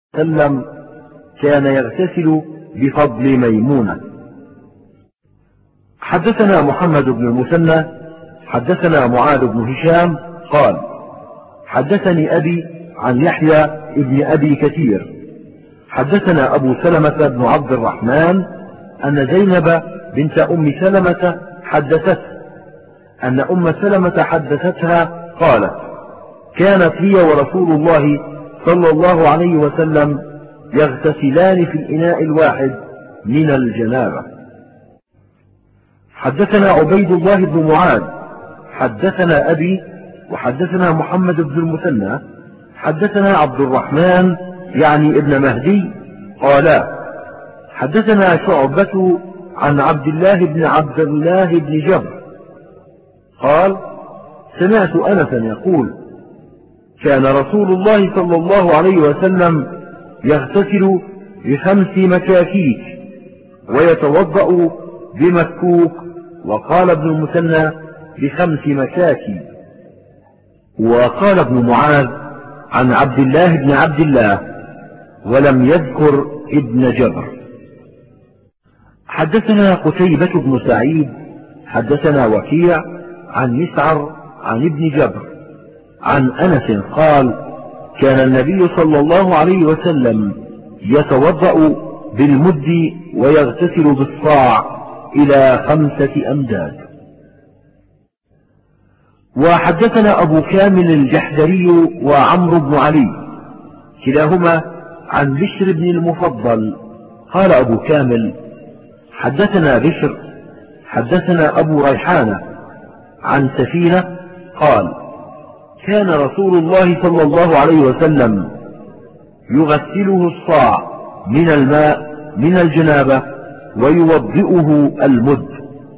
وسلم كان يغتسل بفضل ميمونة. حدثنا محمد بن المثنى حدثنا معاذ بن هشام قال حدثني أبي عن يحيى ابن أبي كثير حدثنا أبو سلمة بن عبد الرحمن أن زينب بنت أم سلمة حدثته أن أم سلمة حدثتها قالت كانت هي ورسول الله صلى الله عليه وسلم يغتسلان في الإناء الواحد من الجنابة. حدثنا عبيد الله بن معاذ حدثنا أبي وحدثنا محمد بن المثنى حدثنا عبد الرحمن يعني ابن مهدي قالا حدثنا شعبة عن عبد الله بن جبر قال سمعت أنسا يقول كان رسول الله صلى الله عليه وسلم يغتسل ب5 مكاكيك ويتوضأ بمكوك، وقال ابن المثنى ب5 مكاكي. وقال ابن معاذ عن عبد الله ولم يذكر ابن جبر. حدثنا قتيبة بن سعيد حدثنا وكيع عن مسعر عن ابن جبر عن أنس قال كان النبي صلى الله عليه وسلم يتوضأ بالمد ويغتسل بالصاع إلى 5 أمداد. وحدثنا أبو كامل الجحدري وعمرو بن علي كلاهما عن بشر بن المفضل قال أبو كامل حدثنا بشر حدثنا أبو ريحانة عن سفينة قال كان رسول الله صلى الله عليه وسلم يغسله الصاع من الماء من الجنابة ويوضئه المد.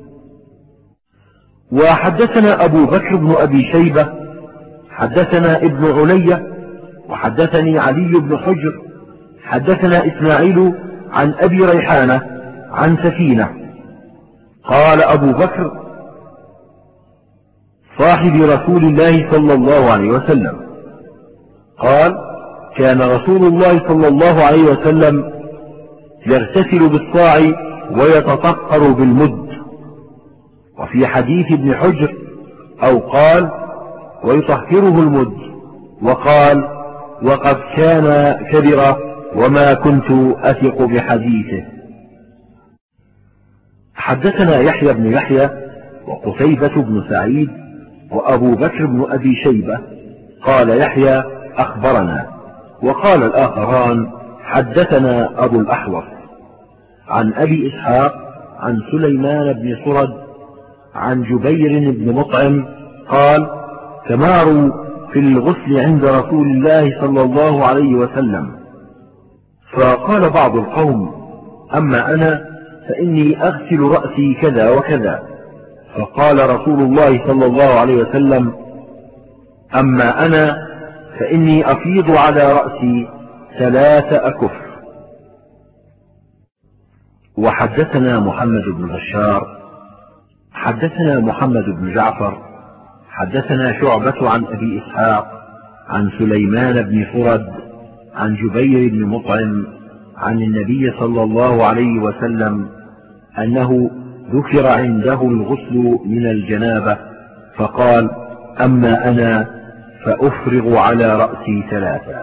وحدثنا أبو بكر بن أبي شيبة حدثنا ابن علية وحدثني علي بن حجر حدثنا إسماعيل عن أبي ريحانة عن سفينة قال أبو بكر صاحب رسول الله صلى الله عليه وسلم قال كان رسول الله صلى الله عليه وسلم يغتسل بالصاع ويتطهر بالمد. وفي حديث ابن حجر أو قال ويطهره المد، وقال وقد كان كبر وما كنت أثق بحديثه. حدثنا يحيى بن يحيى وقتيبة بن سعيد وأبو بكر بن أبي شيبة قال يحيى أخبرنا، وقال الآخران حدثنا أبو الأحوص عن أبي إسحاق عن سليمان بن سرد عن جبير بن مطعم قال تماروا في الغسل عند رسول الله صلى الله عليه وسلم، فقال بعض القوم أما أنا فإني أغسل رأسي كذا وكذا، فقال رسول الله صلى الله عليه وسلم أما أنا فإني أفيض على رأسي 3 أكف. وحدثنا محمد بن بشار حدثنا محمد بن جعفر حدثنا شعبة عن أبي إسحاق عن سليمان بن سرد عن جبير بن مطعم عن النبي صلى الله عليه وسلم أنه ذكر عنده الغسل من الجنابة فقال أما أنا فأفرغ على رأسي 3.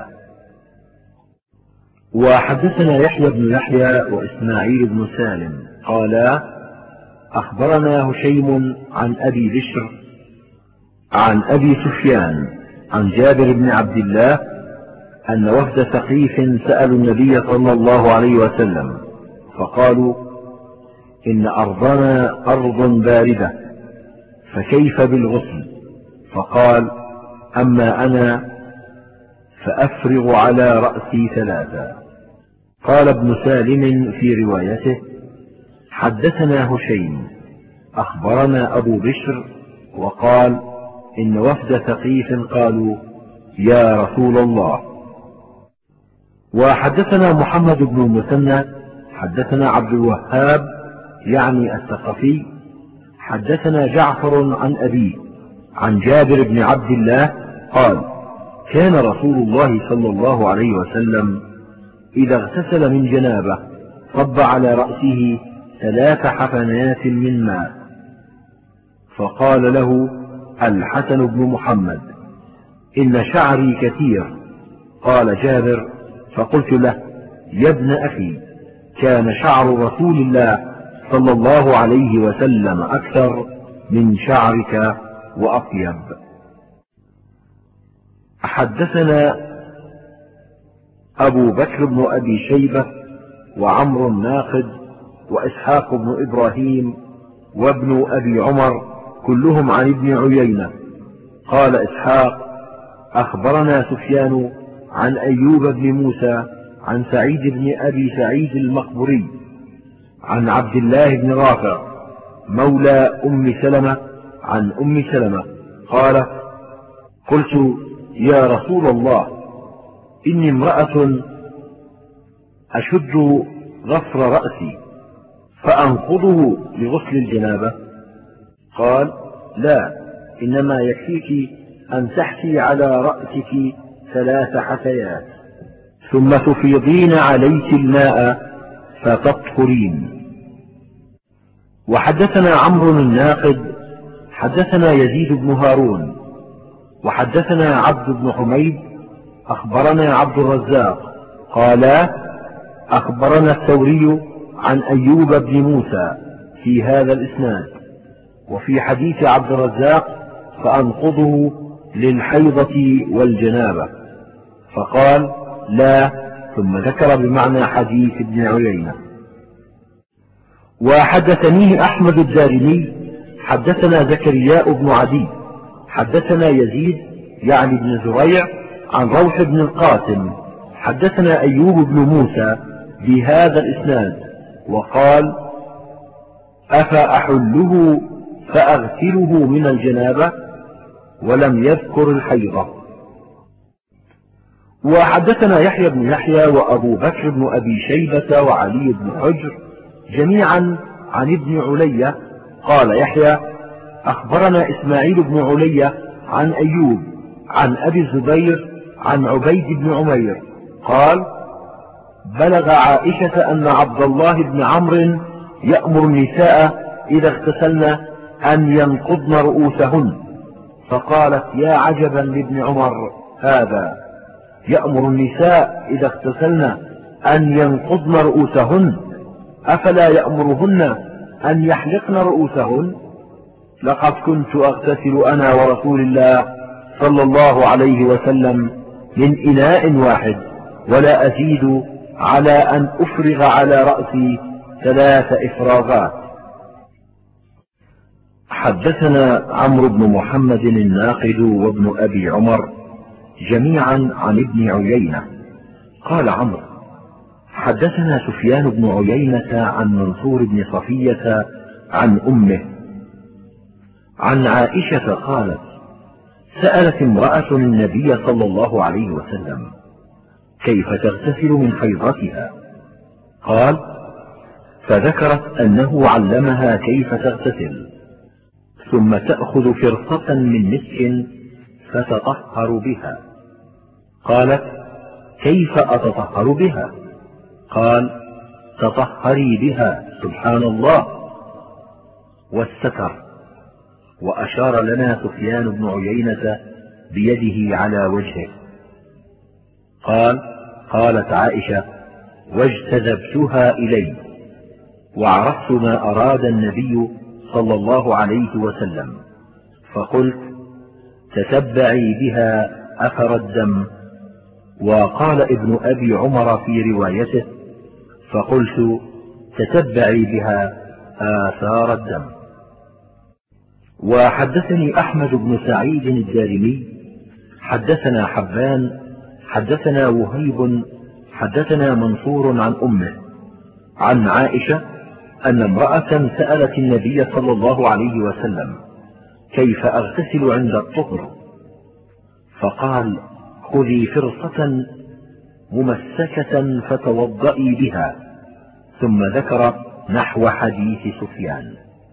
وحدثنا يحيى بن يحيى وإسماعيل بن سالم قالا أخبرنا هشيم عن أبي بشر عن أبي سفيان عن جابر بن عبد الله أن وفد ثقيف سألوا النبي صلى الله عليه وسلم فقالوا إن أرضنا أرض باردة فكيف بالغسل؟ فقال أما أنا فأفرغ على رأسي 3. قال ابن سالم في روايته حدثنا هشيم أخبرنا أبو بشر وقال إن وفد ثقيف قالوا يا رسول الله. وحدثنا محمد بن المثنى حدثنا عبد الوهاب يعني الثقفي حدثنا جعفر عن أبيه عن جابر بن عبد الله قال كان رسول الله صلى الله عليه وسلم إذا اغتسل من جنابه صب على رأسه 3 حفنات من ماء. فقال له الحسن بن محمد: إن شعري كثير. قال جابر: فقلت له: يا ابن أخي، كان شعر رسول الله صلى الله عليه وسلم أكثر من شعرك وأطيب. حدثنا أبو بكر بن أبي شيبة وعمرو الناقد وإسحاق بن إبراهيم وابن أبي عمر كلهم عن ابن عيينة. قال إسحاق: أخبرنا سفيان عن أيوب بن موسى عن سعيد بن أبي سعيد المقبري عن عبد الله بن رافع مولى أم سلمة عن أم سلمة قال: قلت: يا رسول الله، إني امرأة أشد ظفر رأسي فأنقضه لغسل الجنابة. قال: لا، إنما يكفيك أن تحسي على رأسك 3 حثيات ثم تفيضين عليك الماء فتطهرين. وحدثنا عمرو الناقد حدثنا يزيد بن هارون وحدثنا عبد بن حميد أخبرنا عبد الرزاق قالا: أخبرنا الثوري عن أيوب بن موسى في هذا الإسناد. وفي حديث عبد الرزاق: فأنقضه للحيضة والجنابة. فقال: لا، ثم ذكر بمعنى حديث ابن عيينة. وحدثنيه أحمد الدارمي حدثنا زكرياء بن عدي حدثنا يزيد يعني بن زريع عن روح بن القاسم حدثنا أيوب بن موسى بهذا الإسناد وقال: أفأحله فأغسله من الجنابة، ولم يذكر الحيضة. وحدثنا يحيى بن يحيى وأبو بكر بن أبي شيبة وعلي بن حجر جميعا عن ابن علية. قال يحيى: أخبرنا إسماعيل بن علية عن أيوب عن أبي الزبير عن عبيد بن عمير قال: بلغ عائشة أن عبد الله بن عمرو يأمر النساء إذا اغتسلن أن ينقضن رؤوسهن. فقالت: يا عجبا لابن عمر هذا، يأمر النساء إذا اغتسلن أن ينقضن رؤوسهن، أفلا يأمرهن أن يحلقن رؤوسهن؟ لقد كنت أغتسل أنا ورسول الله صلى الله عليه وسلم من إناء واحد، ولا أزيد على أن أفرغ على رأسي 3 إفراغات. حدثنا عمرو بن محمد الناقد وابن أبي عمر جميعا عن ابن عيينة. قال عمرو: حدثنا سفيان بن عيينة عن منصور بن صفية عن أمه عن عائشة قالت: سألت امرأة النبي صلى الله عليه وسلم: كيف تغتسل من حيضتها؟ قال: فذكرت أنه علمها كيف تغتسل، ثم تأخذ فرصة من مسك فتطهر بها. قالت: كيف أتطهر بها؟ قال: تطهري بها سبحان الله. والستر. وأشار لنا سفيان بن عيينة بيده على وجهه. قالت عائشة: واجتذبتها إلي وعرفت ما أراد النبي صلى الله عليه وسلم، فقلت: تتبعي بها أثر الدم. وقال ابن أبي عمر في روايته: فقلت: تتبعي بها آثار الدم. وحدثني أحمد بن سعيد الدارمي حدثنا حبان حدثنا وهيب حدثنا منصور عن أمه عن عائشة أن امرأة سألت النبي صلى الله عليه وسلم: كيف أغتسل عند الطهر؟ فقال: خذي فرصة ممسكة فتوضئي بها، ثم ذكر نحو حديث سفيان.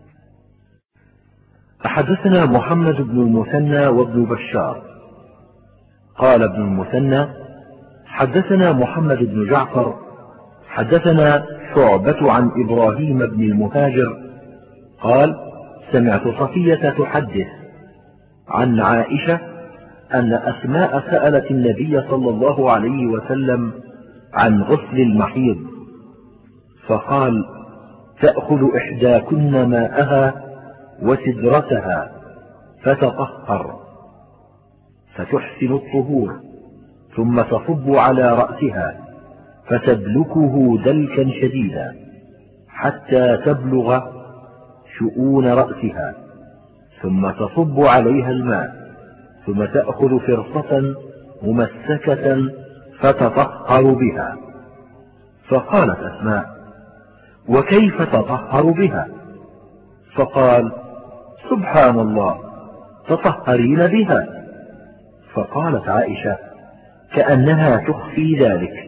حدثنا محمد بن المثنى وابن بشار. قال ابن المثنى: حدثنا محمد بن جعفر حدثنا شعبة عن إبراهيم بن المهاجر قال سمعت صفية تحدث عن عائشة أن أسماء سألت النبي صلى الله عليه وسلم عن غسل المحيض، فقال تأخذ إحداكن ماءها وسدرتها فتطهر فتحسن الطهور، ثم تصب على رأسها فتدلكه دلكا شديدا حتى تبلغ شؤون رأسها، ثم تصب عليها الماء، ثم تأخذ فرصة ممسكة فتطهر بها. فقالت أسماء وكيف تطهر بها؟ فقال سبحان الله تطهرين بها. فقالت عائشة كأنها تخفي ذلك،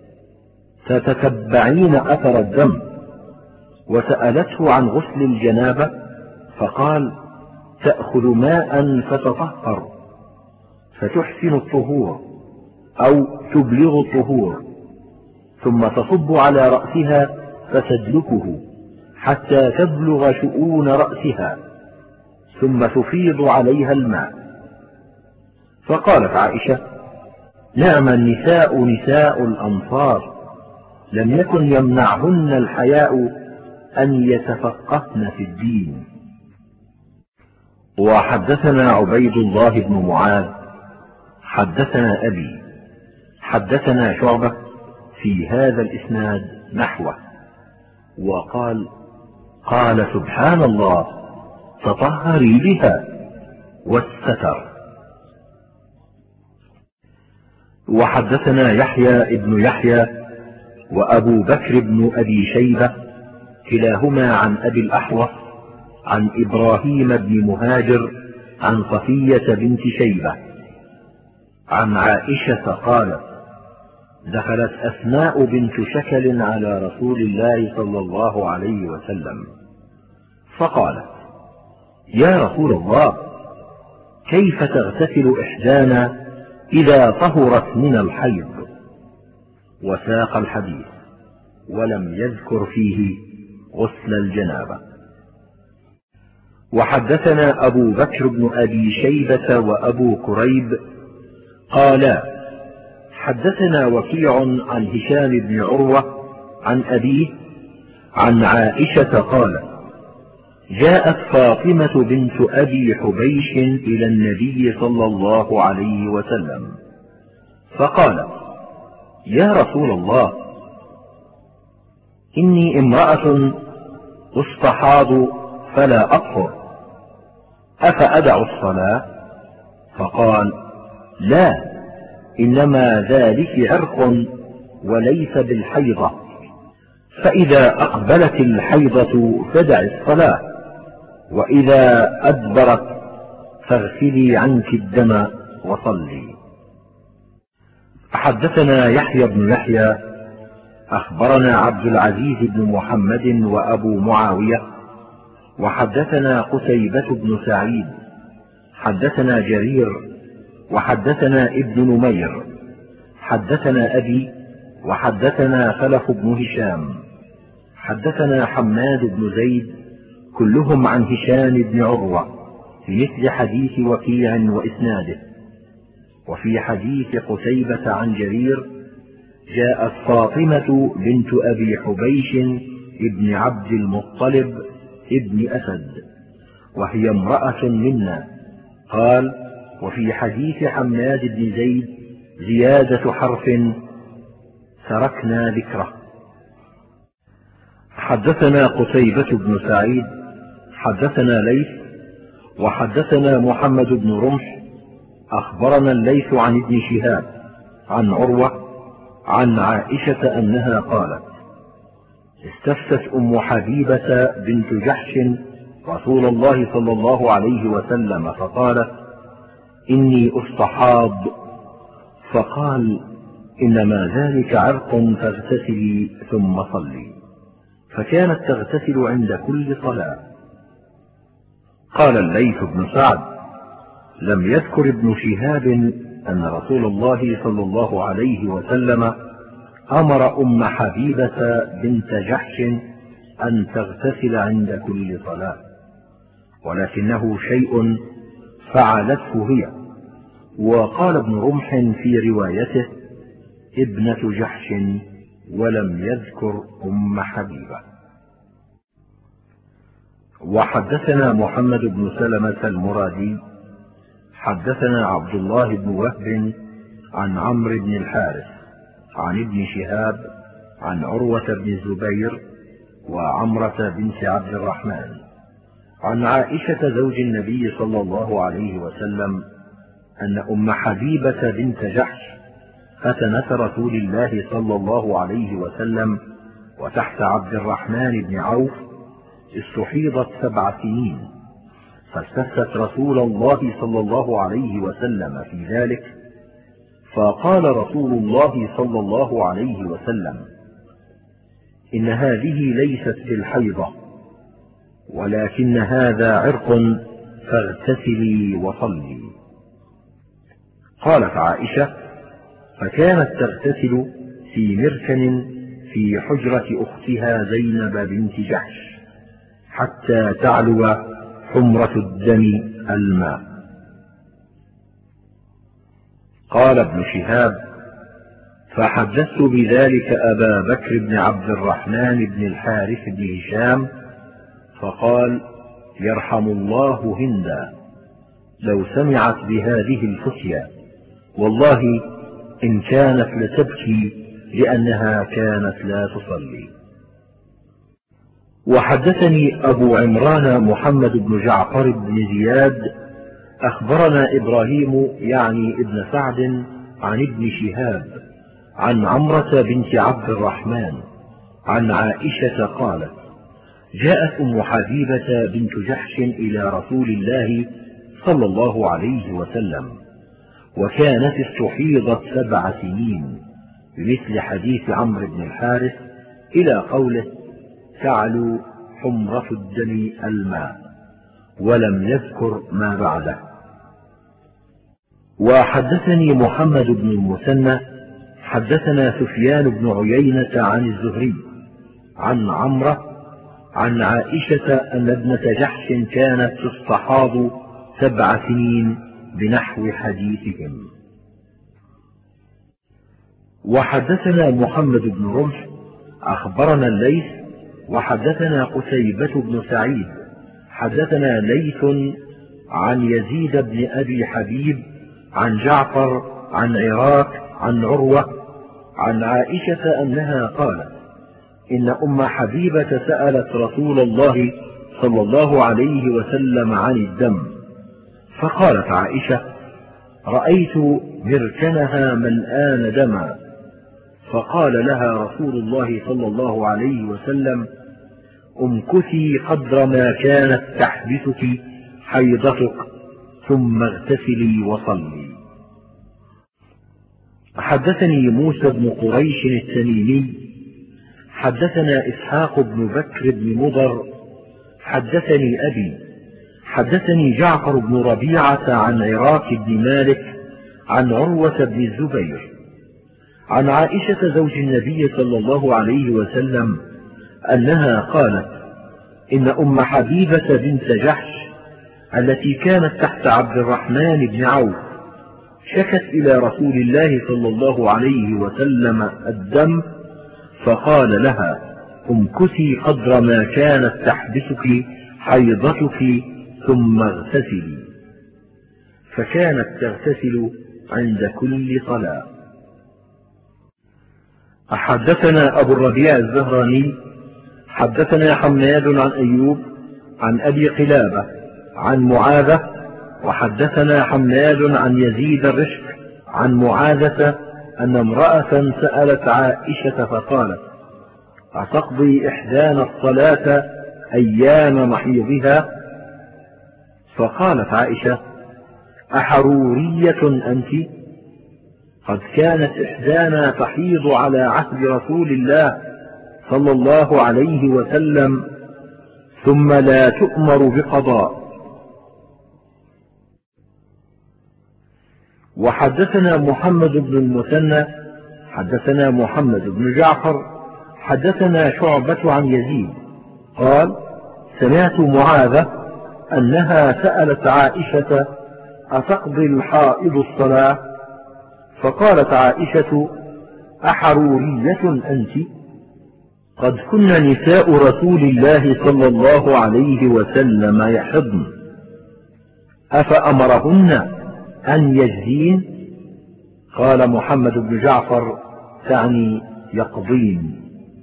فتتبعين أثر الدم. وسألته عن غسل الجنابة فقال تأخذ ماء فتطهر فتحسن الطهور أو تبلغ الطهور، ثم تصب على رأسها فتدلكه حتى تبلغ شؤون رأسها، ثم تفيض عليها الماء. فقالت عائشة نعم النساء نساء الأنصار، لم يكن يمنعهن الحياء أن يتفقهن في الدين. وحدثنا عبيد الله بن معاذ حدثنا أبي حدثنا شعبة في هذا الإسناد نحوه، وقال قال سبحان الله تطهري بها والستر. وحدثنا يحيى ابن يحيى وأبو بكر بن أبي شيبة كلاهما عن أبي الأحوص عن إبراهيم بن مهاجر عن صفية بنت شيبة عن عائشة قالت دخلت أسماء بنت شكل على رسول الله صلى الله عليه وسلم فقالت يا رسول الله كيف تغتسل إحدانا إذا طهرت من الحيض؟ وساق الحديث ولم يذكر فيه غسل الجنابة. وحدثنا أبو بكر بن أبي شيبة وأبو كريب قالا حدثنا وكيع عن هشام بن عروة عن أبيه عن عائشة قالت جاءت فاطمة بنت أبي حبيش إلى النبي صلى الله عليه وسلم فقالت يا رسول الله إني امرأة استحاض فلا أطهر أفأدع الصلاة؟ فقال لا إنما ذلك عرق وليس بالحيضة، فإذا أقبلت الحيضة فدع الصلاة، وإذا أدبرت فاغسلي عنك الدم وصلي. حدثنا يحيى بن يحيى أخبرنا عبد العزيز بن محمد وأبو معاوية وحدثنا قتيبة بن سعيد حدثنا جرير وحدثنا ابن نمير حدثنا أبي وحدثنا خلف بن هشام حدثنا حماد بن زيد كلهم عن هشام بن عروة بمثل حديث وكيع وإسناده. وفي حديث قتيبة عن جرير جاءت فاطمة بنت أبي حبيش ابن عبد المطلب ابن أسد وهي امرأة منا. قال وفي حديث حماد بن زيد زيادة حرف تركنا ذكره. حدثنا قتيبة بن سعيد حدثنا ليث وحدثنا محمد بن رمح أخبرنا الليث عن ابن شهاب عن عروة عن عائشة أنها قالت استفتت أم حبيبة بنت جحش رسول الله صلى الله عليه وسلم فقالت إني أستحاض، فقال إنما ذلك عرق فاغتسلي ثم صلي، فكانت تغتسل عند كل صلاة. قال الليث بن سعد لم يذكر ابن شهاب أن رسول الله صلى الله عليه وسلم أمر أم حبيبة بنت جحش أن تغتسل عند كل صلاة، ولكنه شيء فعلته هي. وقال ابن رمح في روايته ابنة جحش، ولم يذكر أم حبيبة. وحدثنا محمد بن سلمة المرادي حدثنا عبد الله بن وهب عن عمرو بن الحارث عن ابن شهاب عن عروة بن الزبير وعمرة بنت عبد الرحمن عن عائشة زوج النبي صلى الله عليه وسلم أن أم حبيبة بنت جحش فتنة رسول الله صلى الله عليه وسلم وتحت عبد الرحمن بن عوف استحيضت 7 سنين، فاستفتت رسول الله صلى الله عليه وسلم في ذلك، فقال رسول الله صلى الله عليه وسلم: إن هذه ليست بالحيضة، ولكن هذا عرق، فاغتسلي وصلي. قالت عائشة: فكانت تغتسل في مركن في حجرة أختها زينب بنت جحش حتى تعلو حمرة الدم الماء. قال ابن شهاب: فحدثت بذلك أبا بكر بن عبد الرحمن بن الحارث بن هشام، فقال: يرحم الله هندا، لو سمعت بهذه الفتيا والله إن كانت لتبكي لأنها كانت لا تصلي. وحدثني أبو عمران محمد بن جعفر بن زياد أخبرنا إبراهيم يعني ابن سعد عن ابن شهاب عن عمرة بنت عبد الرحمن عن عائشة قالت: جاءت أم حبيبة بنت جحش إلى رسول الله صلى الله عليه وسلم، وكانت استحيضت 7 سنين، بمثل حديث عمرو بن الحارث إلى قوله: تعلو حمرة الدم الماء، ولم يذكر ما بعده. وحدثني محمد بن المثنى حدثنا سفيان بن عيينة عن الزهري عن عمرة عن عائشة أن ابنة جحش كانت تستحاض 7 سنين بنحو حديثهم. وحدثنا محمد بن رمح أخبرنا الليث وحدثنا قتيبة بن سعيد حدثنا ليث عن يزيد بن أبي حبيب عن جعفر عن عراك عن عروة عن عائشة أنها قالت: إن أم حبيبة سألت رسول الله صلى الله عليه وسلم عن الدم، فقالت عائشة: رأيت مركنها ملآن دما، فقال لها رسول الله صلى الله عليه وسلم: امكثي قدر ما كانت تحبسك حيضتك، ثم اغتسلي وصلي. حدثني موسى بن قريش التميمي حدثنا إسحاق بن بكر بن مضر حدثني أبي حدثني جعفر بن ربيعة عن عراك بن مالك عن عروة بن الزبير عن عائشة زوج النبي صلى الله عليه وسلم أنها قالت: إن أم حبيبة بنت جحش التي كانت تحت عبد الرحمن بن عوف شكت إلى رسول الله صلى الله عليه وسلم الدم، فقال لها: امكثي قدر ما كانت تحبسك حيضتك، ثم اغتسلي. فكانت تغتسل عند كل صلاة. حدثنا أبو الربيع الزهراني حدثنا حماد عن أيوب عن أبي قلابة عن معاذة، وحدثنا حماد عن يزيد الرشك عن معاذة أن امرأة سألت عائشة فقالت: أتقضي إحدانا الصلاة أيام محيضها؟ فقالت عائشة: أحرورية أنت؟ قد كانت إحدانا تحيض على عهد رسول الله صلى الله عليه وسلم، ثم لا تؤمر بقضاء. وحدثنا محمد بن المثنى حدثنا محمد بن جعفر حدثنا شعبة عن يزيد قال سمعت معاذة أنها سألت عائشة أتقضي الحائض الصلاة؟ فقالت عائشة أحرورية أنت؟ قد كن نساء رسول الله صلى الله عليه وسلم يحضن أفأمرهن أن يجزين؟ قال محمد بن جعفر تعني يقضين.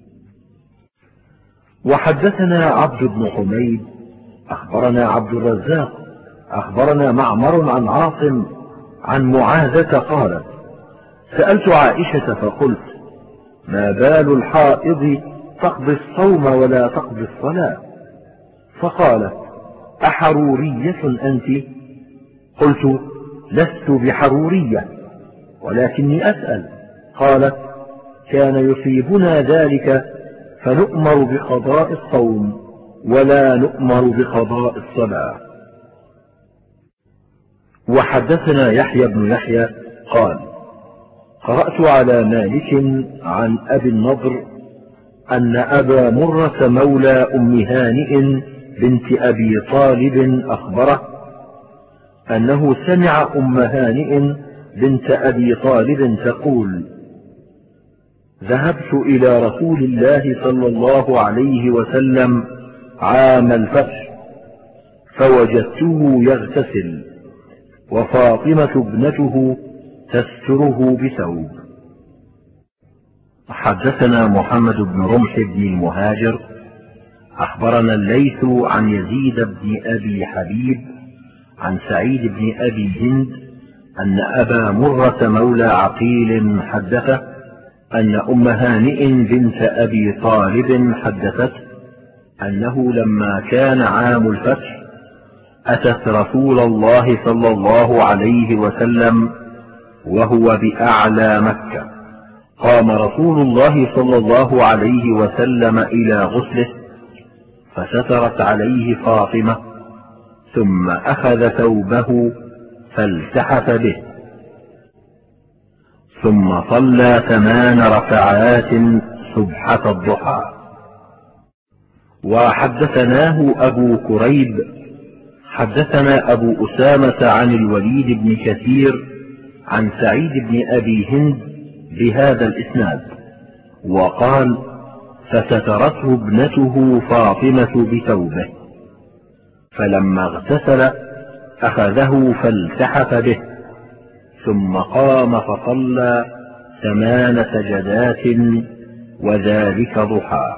وحدثنا عبد بن حميد أخبرنا عبد الرزاق أخبرنا معمر عن عاصم عن معاذة قالت سألت عائشة فقلت ما بال الحائض تقضي الصوم ولا تقضي الصلاة؟ فقالت أحرورية أنت؟ قلت لست بحرورية ولكني أسأل. قالت كان يصيبنا ذلك فنؤمر بقضاء الصوم ولا نؤمر بقضاء الصلاة. وحدثنا يحيى بن يحيى قال قرأت على مالك عن أبي النضر أن أبا مرة مولى أم هانئ بنت أبي طالب أخبره أنه سمع أم هانئ بنت أبي طالب تقول ذهبت إلى رسول الله صلى الله عليه وسلم عام الفتح فوجدته يغتسل وفاطمة ابنته تستره بثوب. حدثنا محمد بن رمح بن المهاجر أخبرنا الليث عن يزيد بن أبي حبيب عن سعيد بن أبي هند أن أبا مرة مولى عقيل حدثه أن أم هانئ بنت أبي طالب حدثت أنه لما كان عام الفتح أتت رسول الله صلى الله عليه وسلم وهو بأعلى مكة، قام رسول الله صلى الله عليه وسلم إلى غسله فسترت عليه فاطمة ثم أخذ ثوبه فالتحف به ثم صلى 8 ركعات سبحة الضحى. وحدثناه أبو كريب حدثنا أبو أسامة عن الوليد بن كثير عن سعيد بن أبي هند بهذا الإسناد وقال فسترته ابنته فاطمة بثوبه فلما اغتسل أخذه فالتحف به ثم قام فصلى 8 سجدات وذلك ضحى.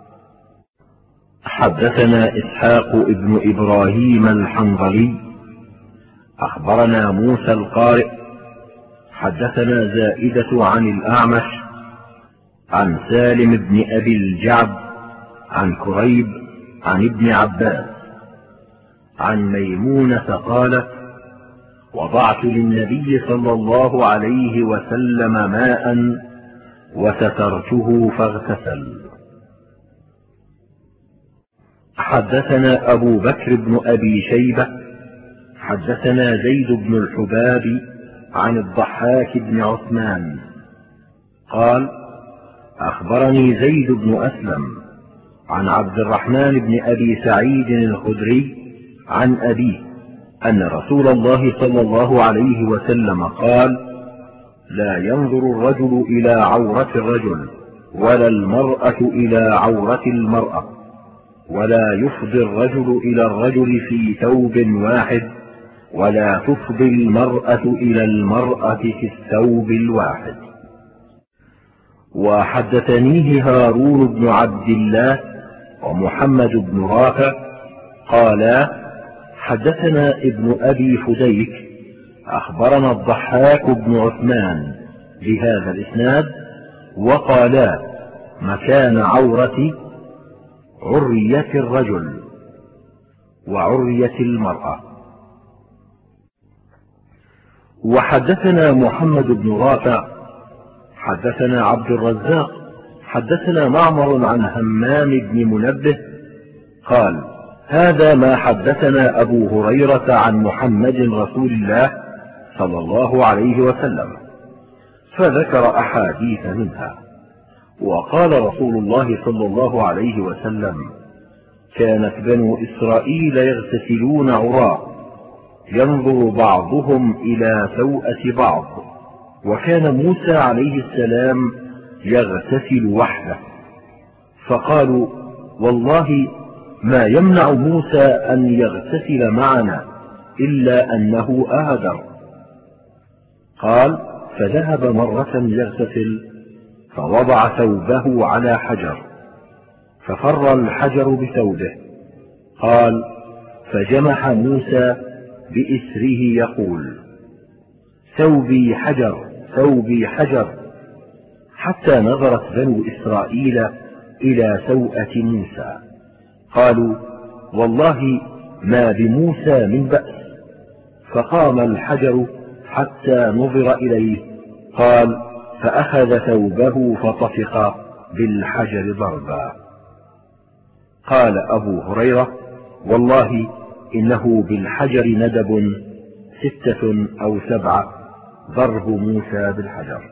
حدثنا إسحاق ابن إبراهيم الحنظلي أخبرنا موسى القارئ حدثنا زائدة عن الأعمش عن سالم بن أبي الجعد عن كريب عن ابن عباس عن ميمونة قالت وضعت للنبي صلى الله عليه وسلم ماء وسترته فاغتسل. حدثنا أبو بكر بن أبي شيبة حدثنا زيد بن الحباب عن الضحاك بن عثمان قال أخبرني زيد بن أسلم عن عبد الرحمن بن أبي سعيد الخدري عن أبيه أن رسول الله صلى الله عليه وسلم قال لا ينظر الرجل إلى عورة الرجل ولا المرأة إلى عورة المرأة ولا يفضي الرجل إلى الرجل في ثوب واحد ولا تفضي المرأة إلى المرأة في الثوب الواحد. وحدثنيه هارون بن عبد الله ومحمد بن رافع قالا حدثنا ابن أبي فديك أخبرنا الضحاك بن عثمان بهذا الإسناد وقالا مكان عورة عرية الرجل وعرية المرأة. وحدثنا محمد بن رافع حدثنا عبد الرزاق حدثنا معمر عن همام بن منبه قال هذا ما حدثنا أبو هريرة عن محمد رسول الله صلى الله عليه وسلم، فذكر أحاديث منها. وقال رسول الله صلى الله عليه وسلم: كانت بنو إسرائيل يغتسلون عراة، ينظر بعضهم إلى سوءة بعض، وكان موسى عليه السلام يغتسل وحده. فقالوا: والله ما يمنع موسى أن يغتسل معنا إلا أنه آذر. قال: فذهب مرة يغتسل، فوضع ثوبه على حجر، ففر الحجر بثوبه. قال: فجمح موسى بإسره يقول: ثوبي حجر، ثوبي حجر، حتى نظرت بنو إسرائيل إلى سوءة موسى. قالوا: والله ما بموسى من بأس. فقام الحجر حتى نظر إليه. قال: فأخذ ثوبه فطفق بالحجر ضربا. قال أبو هريرة: والله إنه بالحجر ندب 6 أو 7 ضرب موسى بالحجر.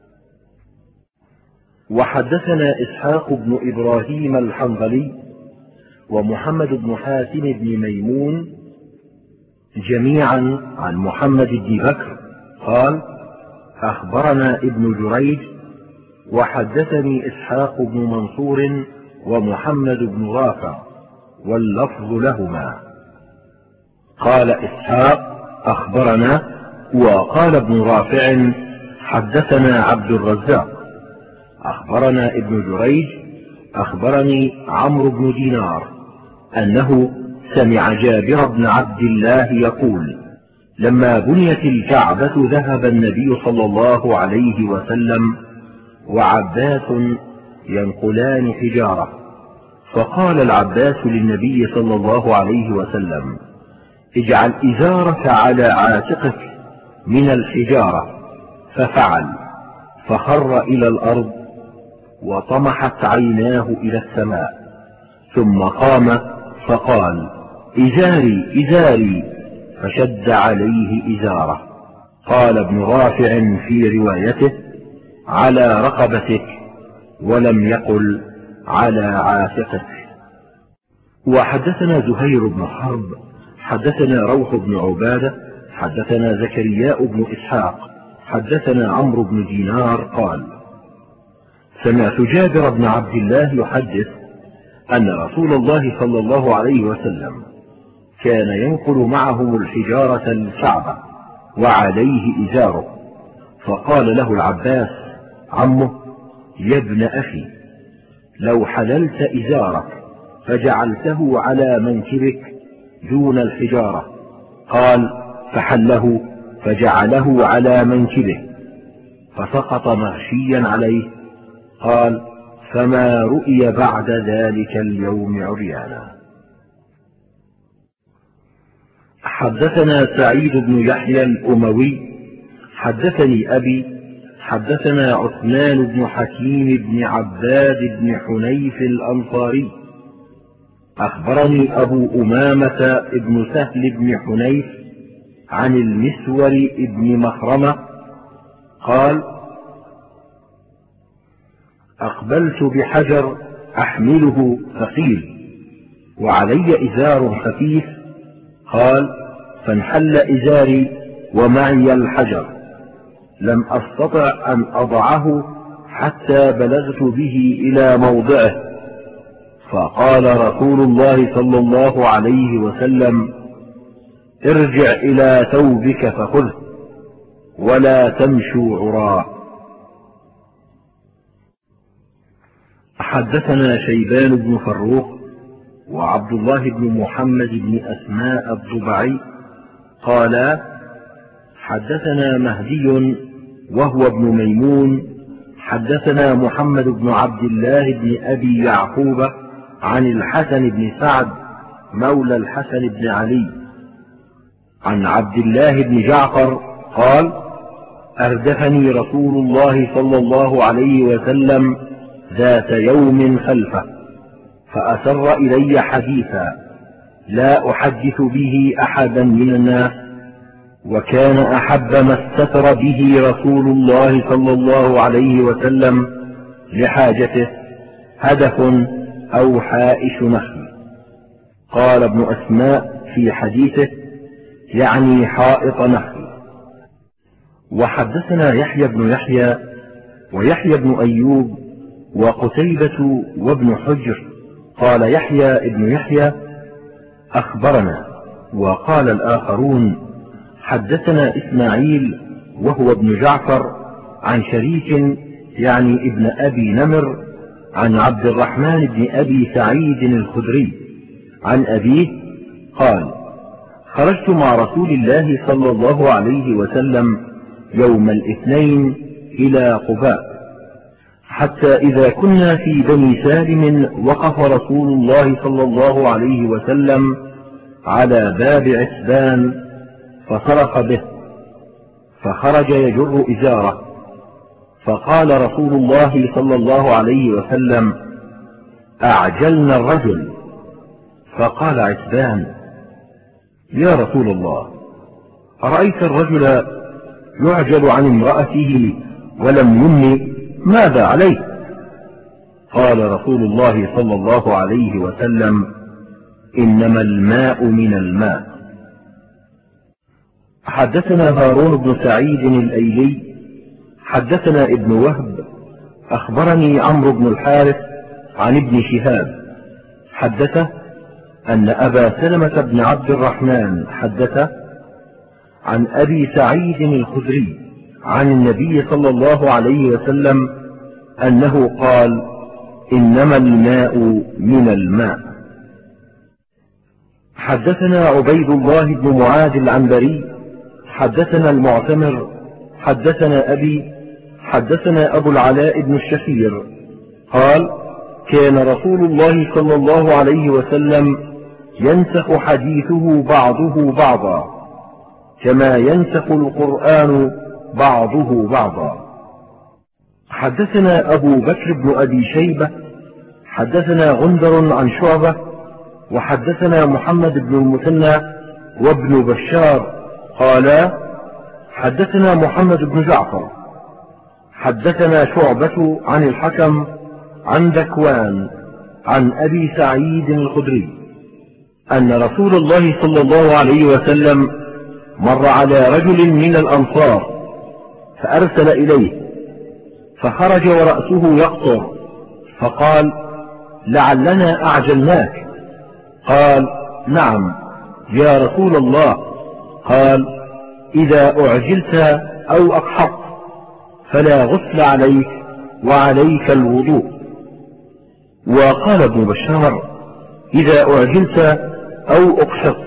وحدثنا إسحاق بن إبراهيم الحنظلي ومحمد بن حاتم بن ميمون جميعا عن محمد بن بكر قال: أخبرنا ابن جريج وحدثني إسحاق بن منصور ومحمد بن رافع واللفظ لهما. قال إسحاق: أخبرنا، وقال ابن رافع: حدثنا عبد الرزاق. أخبرنا ابن جريج أخبرني عمرو بن دينار أنه سمع جابر بن عبد الله يقول: لما بنيت الكعبة ذهب النبي صلى الله عليه وسلم وعباس ينقلان حجارة، فقال العباس للنبي صلى الله عليه وسلم: اجعل إزارك على عاتقك من الحجارة. ففعل، فخر إلى الأرض وطمحت عيناه إلى السماء، ثم قام فقال: إزاري إزاري، فشد عليه إزاره. قال ابن رافع في روايته: على رقبتك، ولم يقل على عاتقك. وحدثنا زهير بن حرب حدثنا روح بن عبادة حدثنا زكرياء بن إسحاق حدثنا عمرو بن دينار قال: سمعت جابر بن عبد الله يحدث أن رسول الله صلى الله عليه وسلم كان ينقل معهم الحجارة للكعبة وعليه إزاره، فقال له العباس عمه: يا ابن أخي، لو حللت إزارك فجعلته على منكبك دون الحجارة. قال: فحله فجعله على منكبه، فسقط مغشيا عليه. قال: فما رؤي بعد ذلك اليوم عريانا. حدثنا سعيد بن يحيى الأموي حدثني أبي حدثنا عثمان بن حكيم بن عباد بن حنيف الأنصاري أخبرني أبو أمامة بن سهل بن حنيف عن المسور بن مخرمة قال: أقبلت بحجر أحمله ثقيل وعلي إزار خفيف. قال: فانحل إزاري ومعي الحجر، لم أستطع أن أضعه حتى بلغت به إلى موضعه، فقال رسول الله صلى الله عليه وسلم: ارجع إلى ثوبك فخذه ولا تمشوا عراه. حدثنا شيبان بن فروخ وعبد الله بن محمد بن أسماء الضبعي قالا: حدثنا مهدي وهو ابن ميمون حدثنا محمد بن عبد الله بن أبي يعقوب عن الحسن بن سعد مولى الحسن بن علي عن عبد الله بن جعفر قال: أردفني رسول الله صلى الله عليه وسلم ذات يوم خلفه، فأسر إلي حديثا لا أحدث به أحدا من الناس، وكان أحب ما استتر به رسول الله صلى الله عليه وسلم لحاجته هدف أو حائش نخل. قال ابن أسماء في حديثه يعني حائط نخل. وحدثنا يحيى بن يحيى ويحيى بن أيوب وقتيبة وابن حجر. قال يحيى بن يحيى أخبرنا، وقال الآخرون حدثنا إسماعيل وهو ابن جعفر عن شريك يعني ابن أبي نمر عن عبد الرحمن بن أبي سعيد الخدري عن أبيه قال خرجت مع رسول الله صلى الله عليه وسلم يوم الاثنين إلى قباء، حتى إذا كنا في بني سالم وقف رسول الله صلى الله عليه وسلم على باب عتبان فصرخ به، فخرج يجر إزاره، فقال رسول الله صلى الله عليه وسلم أعجلنا الرجل. فقال عتبان يا رسول الله أرأيت الرجل يعجل عن امرأته ولم يمن ماذا عليه؟ قال رسول الله صلى الله عليه وسلم إنما الماء من الماء. حدثنا هارون بن سعيد الأيلي حدثنا ابن وهب أخبرني عمرو بن الحارث عن ابن شهاب حدثه أن أبا سلمة بن عبد الرحمن حدثه عن أبي سعيد الخدري عن النبي صلى الله عليه وسلم أنه قال إنما الماء من الماء. حدثنا عبيد الله بن معاذ العنبري حدثنا المعتمر حدثنا أبي حدثنا أبو العلاء بن الشخير قال كان رسول الله صلى الله عليه وسلم ينسخ حديثه بعضه بعضا كما ينسخ القرآن بعضه بعضا. حدثنا أبو بكر بن أبي شيبة حدثنا غندر عن شعبة وحدثنا محمد بن المثنى وابن بشار قالا حدثنا محمد بن جعفر حدثنا شعبة عن الحكم عن ذكوان عن أبي سعيد الخدري أن رسول الله صلى الله عليه وسلم مر على رجل من الأنصار فأرسل إليه فخرج ورأسه يقطر فقال لعلنا أعجلناك. قال نعم يا رسول الله. قال إذا أعجلت أو أقحطت فلا غسل عليك وعليك الوضوء. وقال ابن بشار إذا أعجلت أو أقحطت.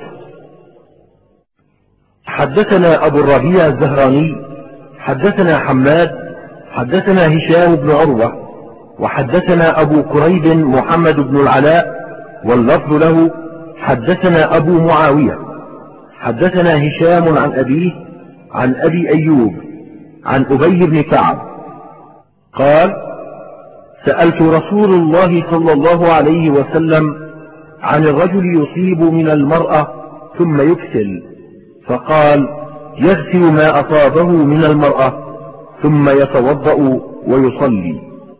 حدثنا أبو الربيع الزهراني حدثنا حماد حدثنا هشام بن عروة وحدثنا أبو كريب محمد بن العلاء واللفظ له حدثنا أبو معاوية حدثنا هشام عن أبيه عن أبي أيوب عن أبي بن كعب قال سألت رسول الله صلى الله عليه وسلم عن الرجل يصيب من المرأة ثم يكسل، فقال يغسل ما أصابه من المرأة ثم يتوضأ ويصلي.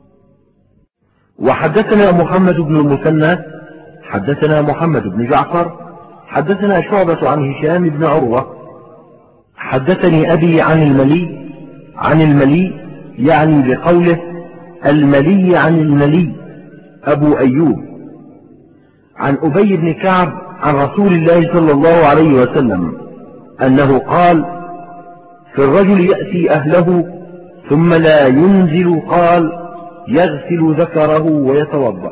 وحدثنا محمد بن المثنى حدثنا محمد بن جعفر حدثنا شعبة عن هشام بن عروة حدثني أبي عن الملي يعني بقوله الملي عن الملي أبو أيوب عن أبي بن كعب عن رسول الله صلى الله عليه وسلم أنه قال في الرجل يأتي أهله ثم لا ينزل قال يغسل ذكره ويتوضأ.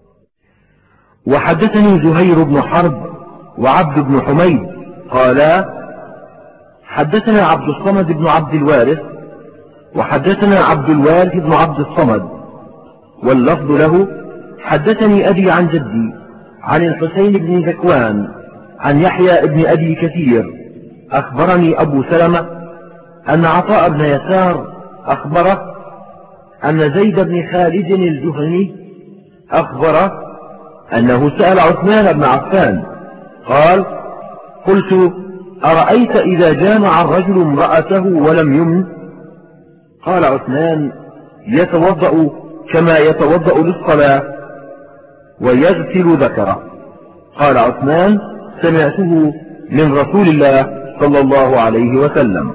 وحدثني زهير بن حرب وعبد بن حميد قالا حدثنا عبد الصمد بن عبد الوارث وحدثنا عبد الوارث بن عبد الصمد واللفظ له حدثني أبي عن جدي عن الحسين بن ذكوان عن يحيى بن أبي كثير أخبرني أبو سلمة أن عطاء بن يسار أخبره أن زيد بن خالد الجهني أخبره أنه سأل عثمان بن عفان قال قلت أرأيت إذا جامع الرجل امرأته ولم يمن؟ قال عثمان: يتوضأ كما يتوضأ للصلاة ويغسل ذكره. قال عثمان: سمعته من رسول الله صلى الله عليه وسلم.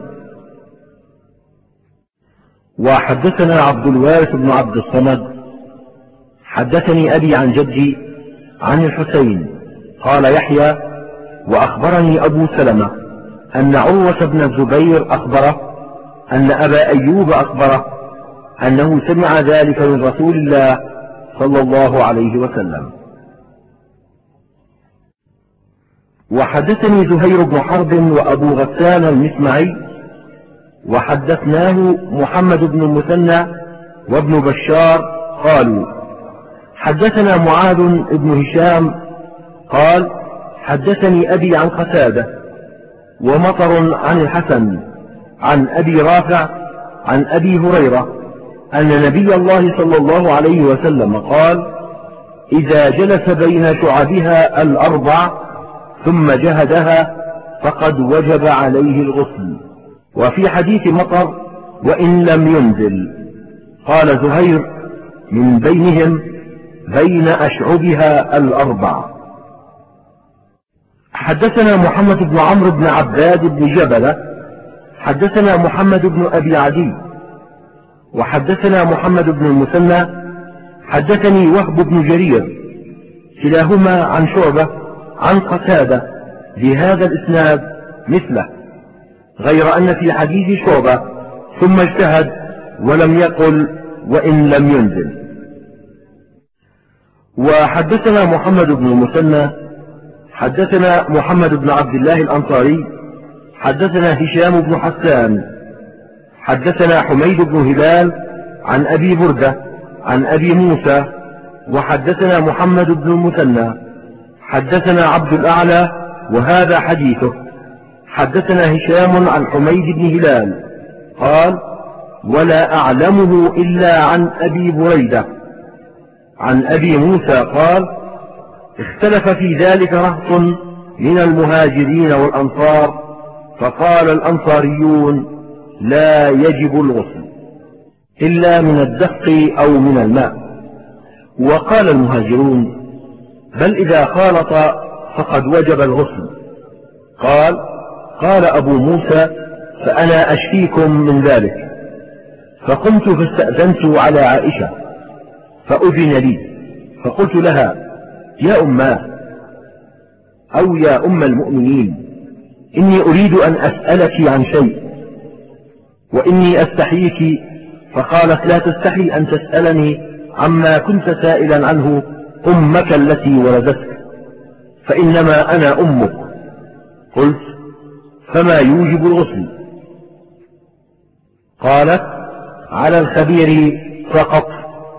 وحدثنا عبد الوارث بن عبد الصمد حدثني أبي عن جدي عن الحسين قال يحيى: وأخبرني أبو سلمة أن عروة بن الزبير أخبره أن أبا أيوب أخبره أنه سمع ذلك من رسول الله صلى الله عليه وسلم. وحدثني زهير بن حرب وأبو غسان المسمعي وحدثناه محمد بن المثنى وابن بشار قالوا: حدثنا معاذ بن هشام قال: حدثني أبي عن قتادة ومطر عن الحسن عن أبي رافع عن أبي هريرة أن نبي الله صلى الله عليه وسلم قال: إذا جلس بين شعبها الأربع ثم جهدها فقد وجب عليه الغسل. وفي حديث مطر: وإن لم ينزل. قال زهير: من بينهم بين أشعبها الأربع. حدثنا محمد بن عمرو بن عباد بن جبلة حدثنا محمد بن أبي عدي وحدثنا محمد بن المثنى حدثني وهب بن جرير كلاهما عن شعبة عن قتادة بهذا الإسناد مثله، غير أن في حديث شعبة ثم اجتهد ولم يقل وإن لم ينزل. وحدثنا محمد بن المثنى حدثنا محمد بن عبد الله الأنصاري حدثنا هشام بن حسان حدثنا حميد بن هلال عن أبي بردة عن أبي موسى وحدثنا محمد بن المثنى حدثنا عبد الأعلى وهذا حديثه. حدثنا هشام عن حميد بن هلال قال: ولا أعلمه إلا عن أبي بريدة عن أبي موسى قال: اختلف في ذلك رهط من المهاجرين والأنصار فقال الأنصاريون: لا يجب الغسل إلا من الدفق أو من الماء. وقال المهاجرون: بل إذا خالط فقد وجب الغسل. قال أبو موسى: فأنا أشفيكم من ذلك. فقمت فاستأذنت على عائشة فأذن لي فقلت لها: يا أماه أو يا أم المؤمنين، إني أريد أن أسألك عن شيء وإني أستحييك. فقالت: لا تستحي أن تسألني عما كنت سائلا عنه أمك التي ولدتك، فإنما أنا أمك. قلت: فما يوجب الغسل؟ قالت: على الخبير فقط.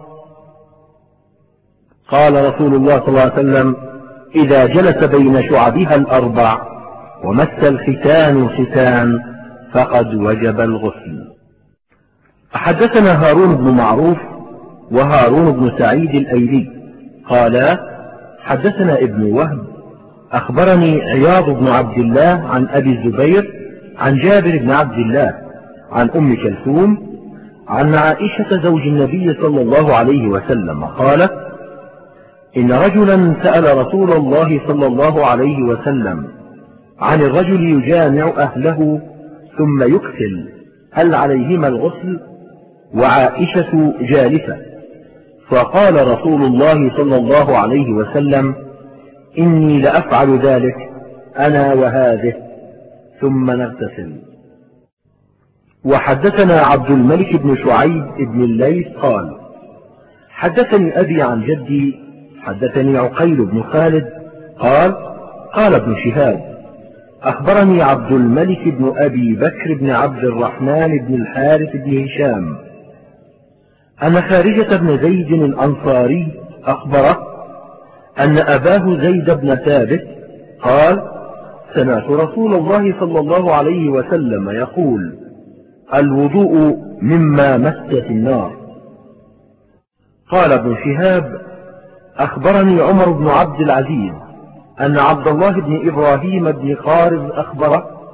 قال رسول الله صلى الله عليه وسلم: إذا جلس بين شعبها الأربع ومس الختان ختان فقد وجب الغسل. حدثنا هارون بن معروف وهارون بن سعيد الأيلي قالا: حدثنا ابن وهب أخبرني عياض بن عبد الله عن أبي الزبير عن جابر بن عبد الله عن أم كلثوم عن عائشة زوج النبي صلى الله عليه وسلم قالت: إن رجلا سأل رسول الله صلى الله عليه وسلم عن الرجل يجامع أهله ثم يكسل هل عليهما الغسل؟ وعائشة جالسة، فقال رسول الله صلى الله عليه وسلم: إني لأفعل ذلك أنا وهذه ثم نغتسل. وحدثنا عبد الملك بن شعيب بن الليث قال: حدثني أبي عن جدي حدثني عقيل بن خالد قال ابن شهاب: أخبرني عبد الملك بن أبي بكر بن عبد الرحمن بن الحارث بن هشام أن خارجة بن زيد الأنصاري أخبره أن أباه زيد بن ثابت قال: سمعت رسول الله صلى الله عليه وسلم يقول: الوضوء مما مست النار. قال ابن شهاب: أخبرني عمر بن عبد العزيز أن عبد الله بن إبراهيم بن قارز أخبره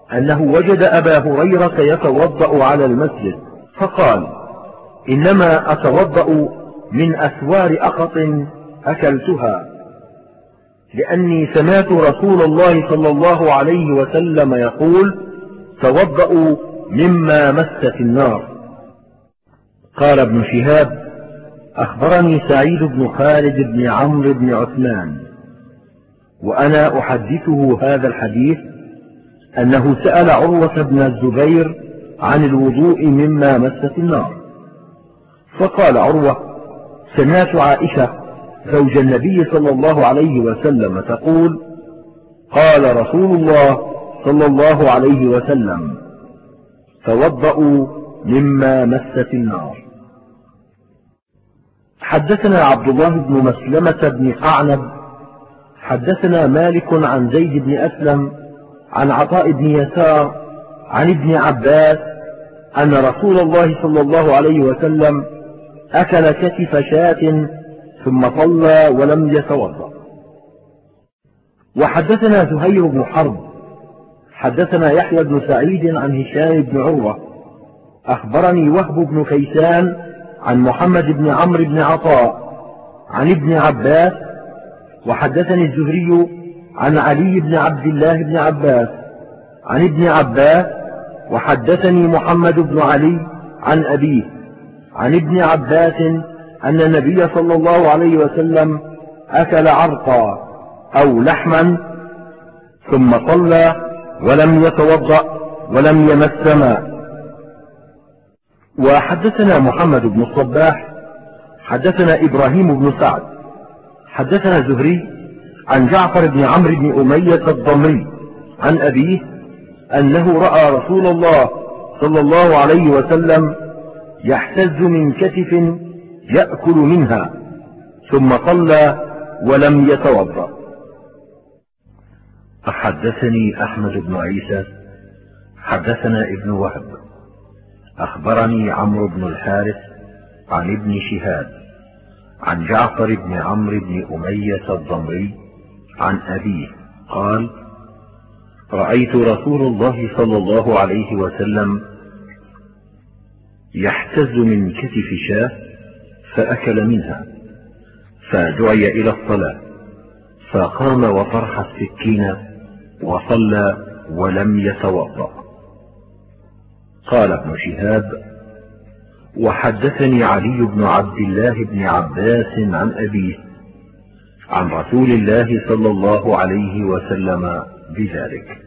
أنه وجد أبا هريرة يتوضأ على المسجد فقال: إنما أتوضأ من أسوار أخط أكلتها، لأني سمعت رسول الله صلى الله عليه وسلم يقول: توضأوا مما مست النار. قال ابن شهاب: أخبرني سعيد بن خالد بن عمرو بن عثمان وأنا أحدثه هذا الحديث أنه سأل عروة بن الزبير عن الوضوء مما مست النار، فقال عروة: سمعت عائشة زوج النبي صلى الله عليه وسلم تقول: قال رسول الله صلى الله عليه وسلم: توضأوا مما مست النار. حدثنا عبد الله بن مسلمة بن قعنب حدثنا مالك عن زيد بن أسلم عن عطاء بن يسار عن ابن عباس أن رسول الله صلى الله عليه وسلم أكل كتف شاة ثم صلى ولم يتوضأ. وحدثنا زهير بن حرب حدثنا يحيى بن سعيد عن هشام بن عروة أخبرني وهب بن كيسان عن محمد بن عمرو بن عطاء عن ابن عباس، وحدثني الزهري عن علي بن عبد الله بن عباس عن ابن عباس، وحدثني محمد بن علي عن أبيه عن ابن عباس أن النبي صلى الله عليه وسلم أكل عرقا أو لحما ثم صلى ولم يتوضأ ولم يمس ماء. وحدثنا محمد بن الصباح حدثنا إبراهيم بن سعد حدثنا زهري عن جعفر بن عمرو بن أمية الضمري عن أبيه أنه رأى رسول الله صلى الله عليه وسلم يحتز من كتف يأكل منها ثم صلى ولم يتوضأ. حدثني أحمد بن عيسى حدثنا ابن وهب أخبرني عمرو بن الحارث عن ابن شهاب عن جعفر بن عمرو بن أمية الضمري عن أبيه قال: رأيت رسول الله صلى الله عليه وسلم يحتز من كتف شاة فأكل منها، فدعي إلى الصلاة فقام وطرح السكين وصلى ولم يتوضأ. قال ابن شهاب: وحدثني علي بن عبد الله بن عباس عن أبيه عن رسول الله صلى الله عليه وسلم بذلك.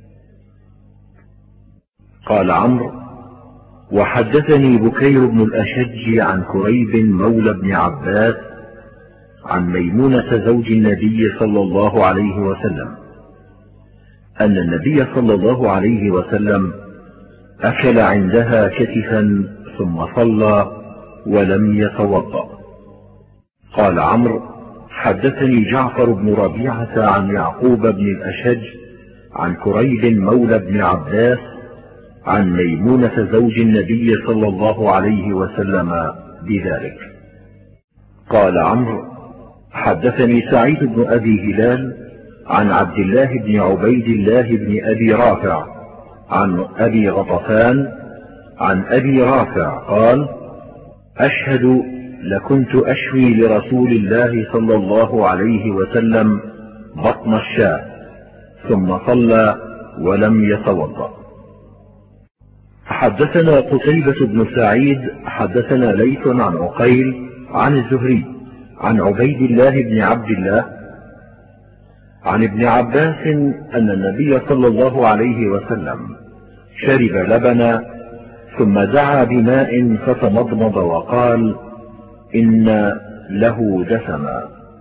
قال عمرو: وحدثني بكير بن الأشج عن كريب مولى بن عباس عن ميمونة زوج النبي صلى الله عليه وسلم أن النبي صلى الله عليه وسلم أكل عندها كتفا ثم صلى ولم يتوضأ. قال عمرو: حدثني جعفر بن ربيعة عن يعقوب بن الأشج عن كريب مولى بن عباس عن ميمونة زوج النبي صلى الله عليه وسلم بذلك. قال عمرو: حدثني سعيد بن أبي هلال عن عبد الله بن عبيد الله بن أبي رافع عن أبي غطفان عن أبي رافع قال: أشهد لكنت أشوي لرسول الله صلى الله عليه وسلم بطن الشاة ثم صلى ولم يتوضأ. حدثنا قتيبة بن سعيد حدثنا ليث عن عقيل عن الزهري عن عبيد الله بن عبد الله عن ابن عباس أن النبي صلى الله عليه وسلم شرب لبنا ثم دعا بماء فتمضمض وقال: إن له دسما.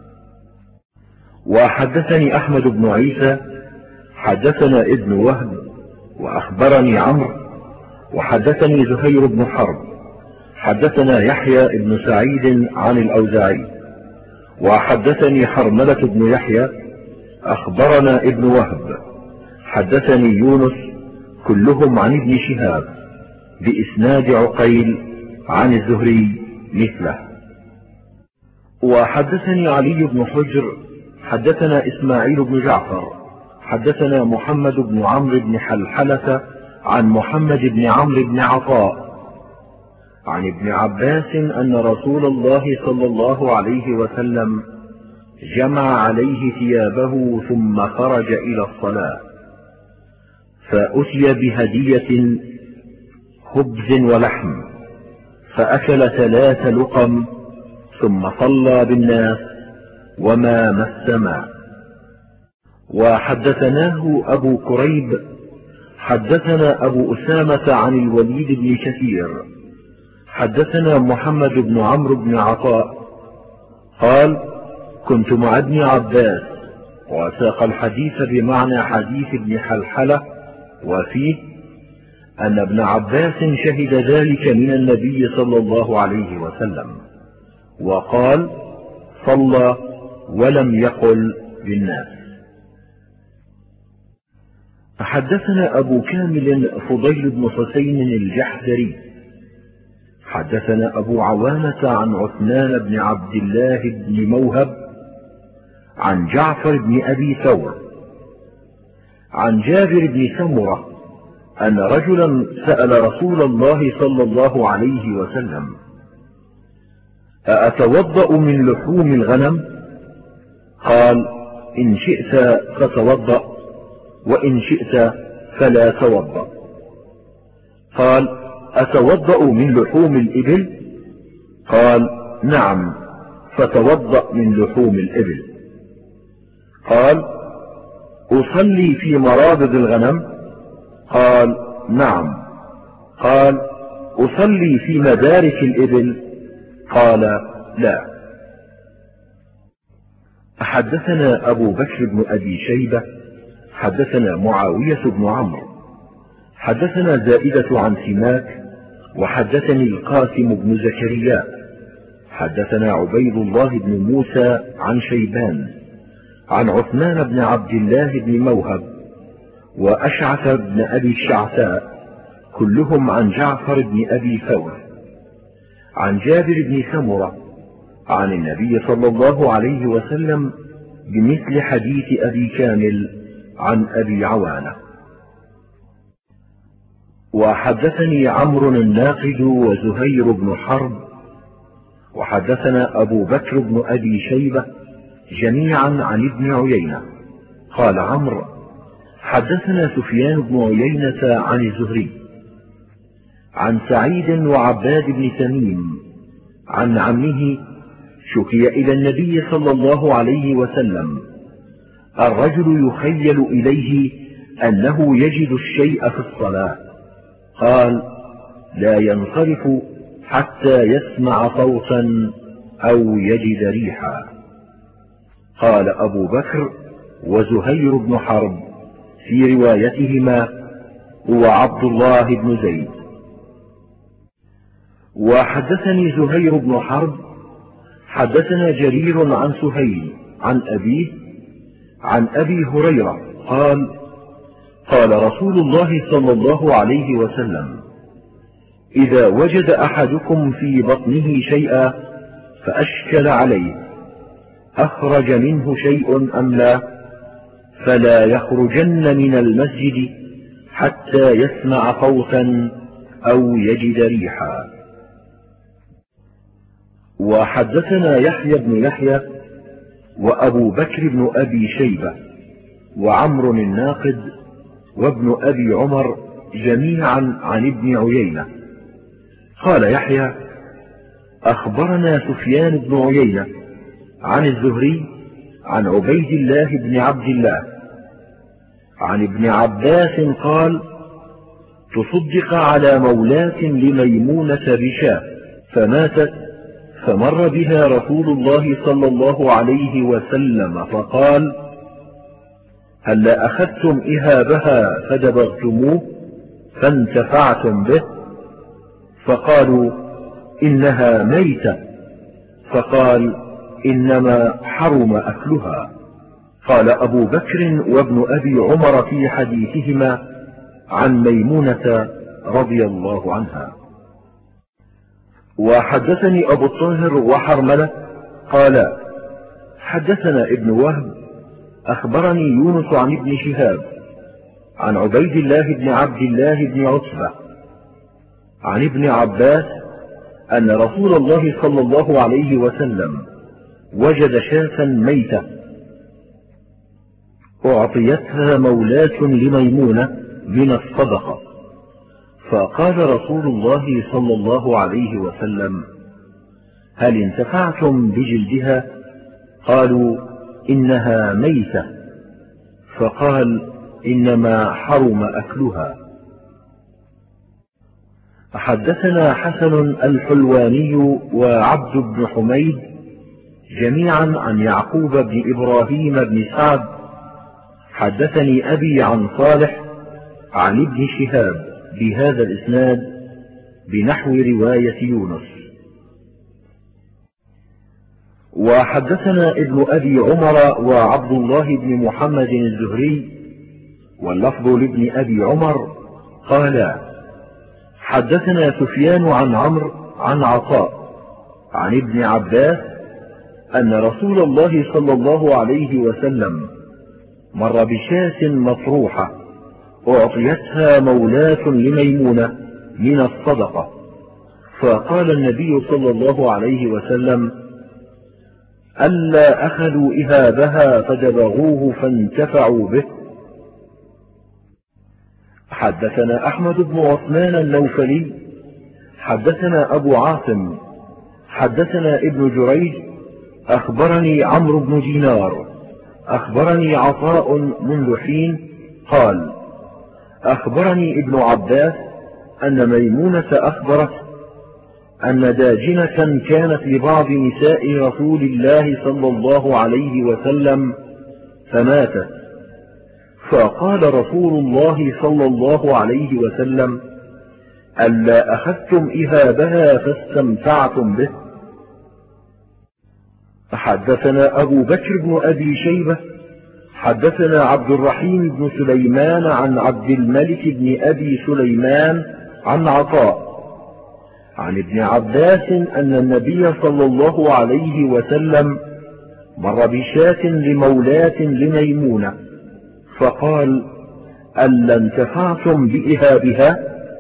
وحدثني أحمد بن عيسى حدثنا ابن وهب وأخبرني عمرو وحدثني زهير بن حرب حدثنا يحيى بن سعيد عن الأوزاعي وحدثني حرملة بن يحيى أخبرنا ابن وهب حدثني يونس كلهم عن ابن شهاب بإسناد عقيل عن الزهري مثله. وحدثني علي بن حجر حدثنا إسماعيل بن جعفر حدثنا محمد بن عمرو بن حلحلة عن محمد بن عمرو بن عطاء عن ابن عباس أن رسول الله صلى الله عليه وسلم جمع عليه ثيابه ثم خرج إلى الصلاة، فأتي بهدية خبز ولحم، فأكل 3 لقم ثم صلى بالناس وما مس ماء. وحدثناه أبو كريب حدثنا أبو أسامة عن الوليد بن كثير حدثنا محمد بن عمرو بن عطاء قال: كنت مع ابن عباس، وساق الحديث بمعنى حديث ابن حلحلة، وفيه أن ابن عباس شهد ذلك من النبي صلى الله عليه وسلم، وقال: صلى ولم يقل بالناس. حدثنا أبو كامل فضيل بن حسين الجحدري حدثنا أبو عوانة عن عثمان بن عبد الله بن موهب عن جعفر بن أبي ثور عن جابر بن سمرة أن رجلا سأل رسول الله صلى الله عليه وسلم: أأتوضأ من لحوم الغنم؟ قال: إن شئت فتوضأ، وإن شئت فلا توضأ. قال: أتوضأ من لحوم الإبل؟ قال: نعم، فتوضأ من لحوم الإبل. قال: أصلي في مرابض الغنم؟ قال: نعم. قال: أصلي في مدارك الإبل؟ قال: لا. حدثنا أبو بكر بن أبي شيبة حدثنا معاوية بن عمرو حدثنا زائدة عن سماك وحدثني القاسم بن زكريا حدثنا عبيد الله بن موسى عن شيبان عن عثمان بن عبد الله بن موهب وأشعث بن أبي الشعثاء كلهم عن جعفر بن أبي ثور عن جابر بن سمرة عن النبي صلى الله عليه وسلم بمثل حديث أبي كامل عن أبي عوانة. وحدثني عمرو الناقد وزهير بن حرب وحدثنا أبو بكر بن أبي شيبة جميعا عن ابن عيينة قال عمرو: حدثنا سفيان بن عيينة عن الزهري عن سعيد وعباد بن تميم عن عمه شكي إلى النبي صلى الله عليه وسلم: الرجل يخيل إليه أنه يجد الشيء في الصلاة، قال: لا ينصرف حتى يسمع صوتا أو يجد ريحا. قال أبو بكر وزهير بن حرب في روايتهما: هو عبد الله بن زيد. وحدثني زهير بن حرب حدثنا جرير عن سهيل عن أبيه عن أبي هريرة قال: قال رسول الله صلى الله عليه وسلم: إذا وجد أحدكم في بطنه شيئا فأشكل عليه أخرج منه شيء أم لا، فلا يخرجن من المسجد حتى يسمع صوتا أو يجد ريحا. وحدثنا يحيى بن يحيى وأبو بكر بن أبي شيبة وعمرو الناقد وابن أبي عمر جميعا عن ابن عيينة قال يحيى: أخبرنا سفيان بن عيينة عن الزهري عن عبيد الله بن عبد الله عن ابن عباس قال: تصدق على مولاة لميمونة بشاة فماتت، فمر بها رسول الله صلى الله عليه وسلم فقال: هلا أخذتم إهابها فدبغتموه فانتفعتم به؟ فقالوا: إنها ميتة. فقال: إنما حرم أكلها. قال أبو بكر وابن أبي عمر في حديثهما عن ميمونة رضي الله عنها. وحدثني أبو الطاهر وحرملة قال: حدثنا ابن وهب أخبرني يونس عن ابن شهاب عن عبيد الله بن عبد الله بن عتبة عن ابن عباس أن رسول الله صلى الله عليه وسلم وجد شاة ميتة أعطيتها مولاة لميمونة من الصدقة، فقال رسول الله صلى الله عليه وسلم: هل انتفعتم بجلدها؟ قالوا: إنها ميتة. فقال: إنما حرم أكلها. حدثنا حسن الحلواني وعبد بن حميد جميعا عن يعقوب بن إبراهيم بن سعد حدثني أبي عن صالح عن ابن شهاب بهذا الإسناد بنحو رواية يونس. وحدثنا ابن أبي عمر وعبد الله بن محمد الزهري واللفظ لابن أبي عمر قالا: حدثنا سفيان عن عمرو عن عطاء عن ابن عباس أن رسول الله صلى الله عليه وسلم مر بشاة مطروحة أعطيتها مولاة لميمونة من الصدقة، فقال النبي صلى الله عليه وسلم: ألا أخذوا إهابها فدبغوه فانتفعوا به. حدثنا أحمد بن عثمان النوفلي حدثنا أبو عاصم حدثنا ابن جريج أخبرني عمرو بن دينار أخبرني عطاء منذ حين قال: أخبرني ابن عباس أن ميمونة أخبرت أن داجنة كانت لبعض نساء رسول الله صلى الله عليه وسلم فماتت، فقال رسول الله صلى الله عليه وسلم: ألا أخذتم إهابها فاستمتعتم به. حدثنا أبو بكر بن أبي شيبة حدثنا عبد الرحيم بن سليمان عن عبد الملك بن أبي سليمان عن عطاء عن ابن عباس أن النبي صلى الله عليه وسلم مر بشاة لمولاة لميمونة فقال: ألا انتفعتم بإهابها؟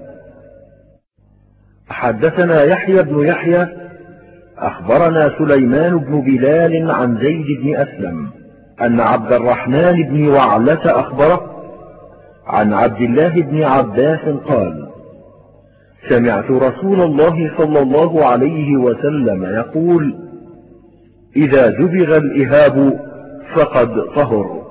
حدثنا يحيى بن يحيى أخبرنا سليمان بن بلال عن زيد بن أسلم أن عبد الرحمن بن وعلة أخبره عن عبد الله بن عباس قال: سمعت رسول الله صلى الله عليه وسلم يقول: إذا دبغ الإهاب فقد طهر.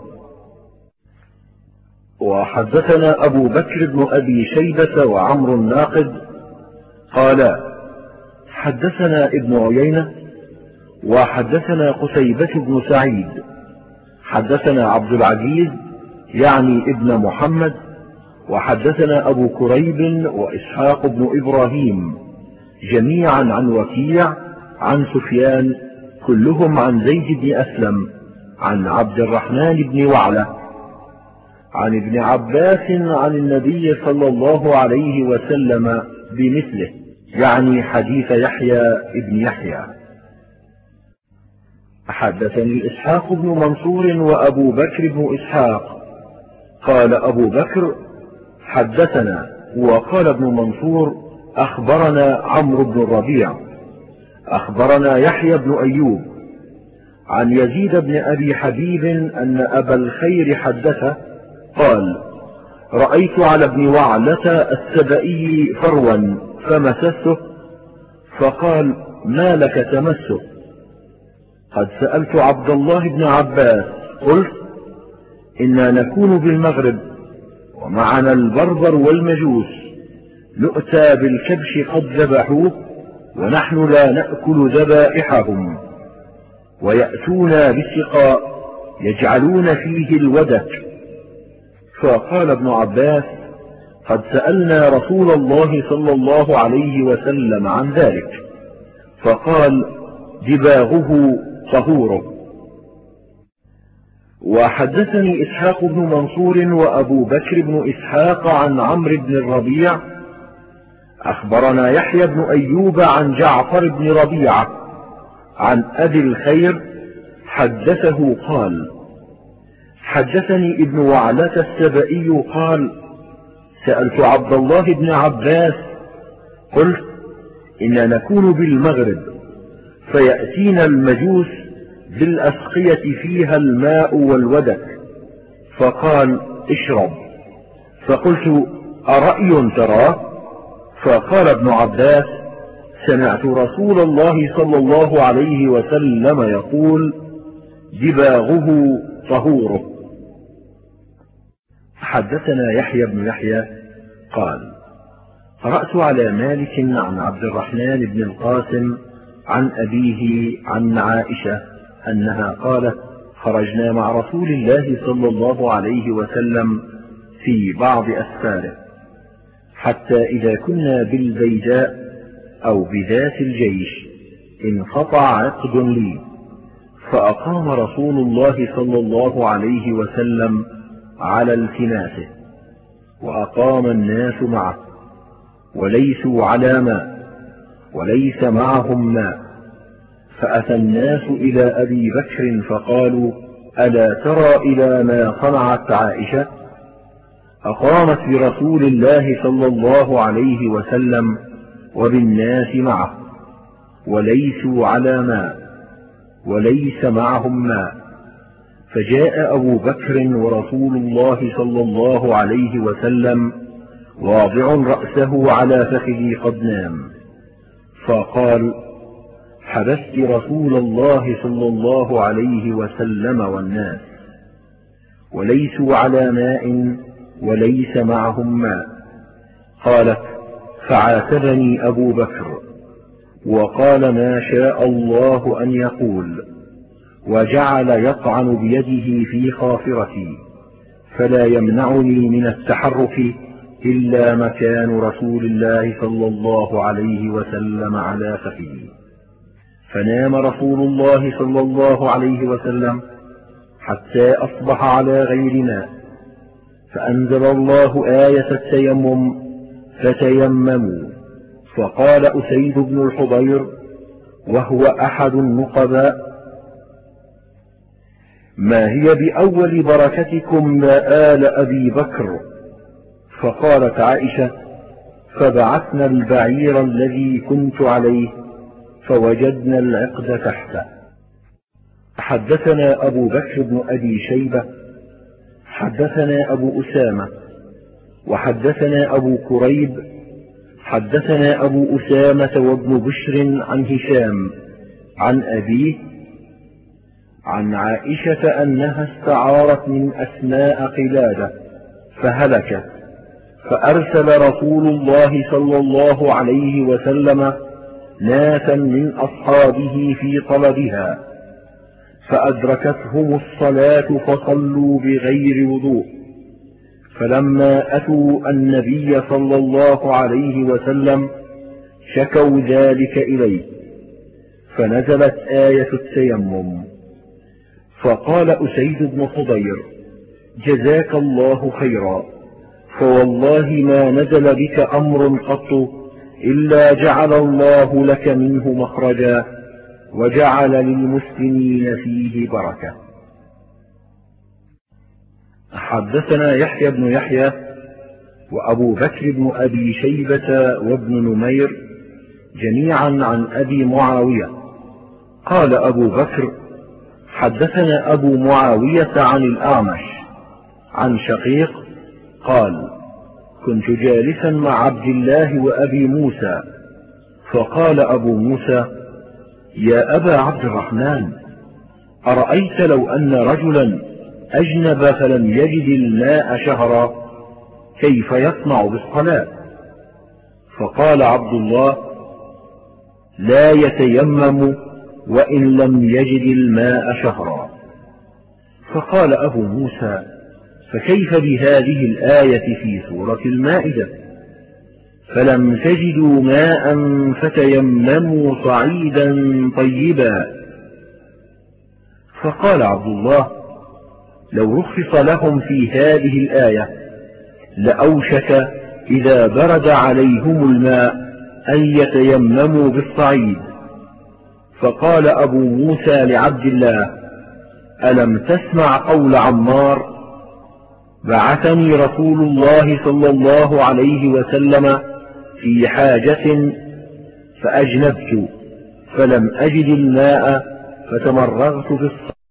وحدثنا أبو بكر بن أبي شيبة وعمر الناقد قالا: حدثنا ابن عيينة وحدثنا قتيبة بن سعيد حدثنا عبد العزيز يعني ابن محمد وحدثنا أبو كريب وإسحاق بن إبراهيم جميعا عن وكيع عن سفيان كلهم عن زيد بن أسلم عن عبد الرحمن بن وعلة عن ابن عباس عن النبي صلى الله عليه وسلم بمثله، يعني حديث يحيى ابن يحيى. حدثني إسحاق بن منصور وأبو بكر بن إسحاق قال أبو بكر: حدثنا، وقال ابن منصور: أخبرنا عمرو بن الربيع أخبرنا يحيى بن أيوب عن يزيد بن أبي حبيب أن أبا الخير حدثه قال: رأيت على ابن وعلة السبئي فروا فمسسته فقال: ما لك تمسه؟ قد سألت عبد الله بن عباس قلت: إنا نكون بالمغرب ومعنا البربر والمجوس نؤتى بالكبش قد ذبحوه ونحن لا نأكل ذبائحهم، ويأتونا بالسقاء يجعلون فيه الودك. فقال ابن عباس: قد سألنا رسول الله صلى الله عليه وسلم عن ذلك فقال: دباغه طهوره. وحدثني إسحاق بن منصور وأبو بكر بن إسحاق عن عمرو بن الربيع أخبرنا يحيى بن أيوب عن جعفر بن ربيعة عن أبي الخير حدثه قال: حدثني ابن وعلة السبئي قال: سألت عبد الله بن عباس قلت: إنا نكون بالمغرب فيأتينا المجوس بالأسقية فيها الماء والودك، فقال: اشرب. فقلت: أرأي تراه؟ فقال ابن عباس: سمعت رسول الله صلى الله عليه وسلم يقول: دباغه طهوره. حدثنا يحيى بن يحيى قال: قرأت على مالك عن عبد الرحمن بن القاسم عن أبيه عن عائشة أنها قالت: خرجنا مع رسول الله صلى الله عليه وسلم في بعض أسفاره، حتى إذا كنا بالبيداء أو بذات الجيش انقطع عقد لي، فأقام رسول الله صلى الله عليه وسلم على التماسه، وأقام الناس معه، وليسوا على ماء وليس معهم ماء، فأتى الناس إلى أبي بكر فقالوا: ألا ترى إلى ما صنعت عائشة؟ أقامت برسول الله صلى الله عليه وسلم وبالناس معه، وليسوا على ماء وليس معهم ماء. فجاء أبو بكر ورسول الله صلى الله عليه وسلم واضع رأسه على فخذي قد نام، فقال: حبست رسول الله صلى الله عليه وسلم والناس، وليسوا على ماء وليس معهم ماء. قالت: فعاتبني أبو بكر وقال: ما شاء الله أن يقول، وجعل يطعن بيده في خاصرتي، فلا يمنعني من التحرك إلا مكان رسول الله صلى الله عليه وسلم على فخذي. فنام رسول الله صلى الله عليه وسلم حتى أصبح على غير ماء، فأنزل الله آية التيمم: فتيمموا. فقال أسيد بن الحضير وهو أحد النقباء: ما هي بأول بركتكم يا آل أبي بكر؟ فقالت عائشة: فبعثنا البعير الذي كنت عليه فوجدنا العقد تحته. حدثنا أبو بكر بن أبي شيبة حدثنا أبو أسامة وحدثنا أبو كريب حدثنا أبو أسامة وابن بشر عن هشام عن أبيه عن عائشة أنها استعارت من أسماء قلادة فهلكت، فأرسل رسول الله صلى الله عليه وسلم ناسا من أصحابه في طلبها، فأدركتهم الصلاة فصلوا بغير وضوء، فلما أتوا النبي صلى الله عليه وسلم شكوا ذلك إليه، فنزلت آية التيمم. فقال أسيد بن حضير: جزاك الله خيرا، فوالله ما نزل بك أمر قط إلا جعل الله لك منه مخرجا، وجعل للمسلمين فيه بركة. حدثنا يحيى بن يحيى وأبو بكر بن أبي شيبة وابن نمير جميعا عن أبي معاوية قال أبو بكر: حدثنا أبو معاوية عن الأعمش عن شقيق قال: كنت جالسا مع عبد الله وأبي موسى، فقال أبو موسى: يا أبا عبد الرحمن، أرأيت لو أن رجلا أجنب فلم يجد الماء شهرا كيف يصنع بالصلاة؟ فقال عبد الله: لا يتيمم وإن لم يجد الماء شهرا. فقال أبو موسى: فكيف بهذه الآية في سورة المائدة: فلم تجدوا ماء فتيمموا صعيدا طيبا؟ فقال عبد الله: لو رخص لهم في هذه الآية لأوشك إذا برد عليهم الماء أن يتيمموا بالصعيد. فقال أبو موسى لعبد الله: ألم تسمع قول عمار: بعثني رسول الله صلى الله عليه وسلم في حاجة فأجنبت فلم أجد الماء فتمرغت في الصلاة.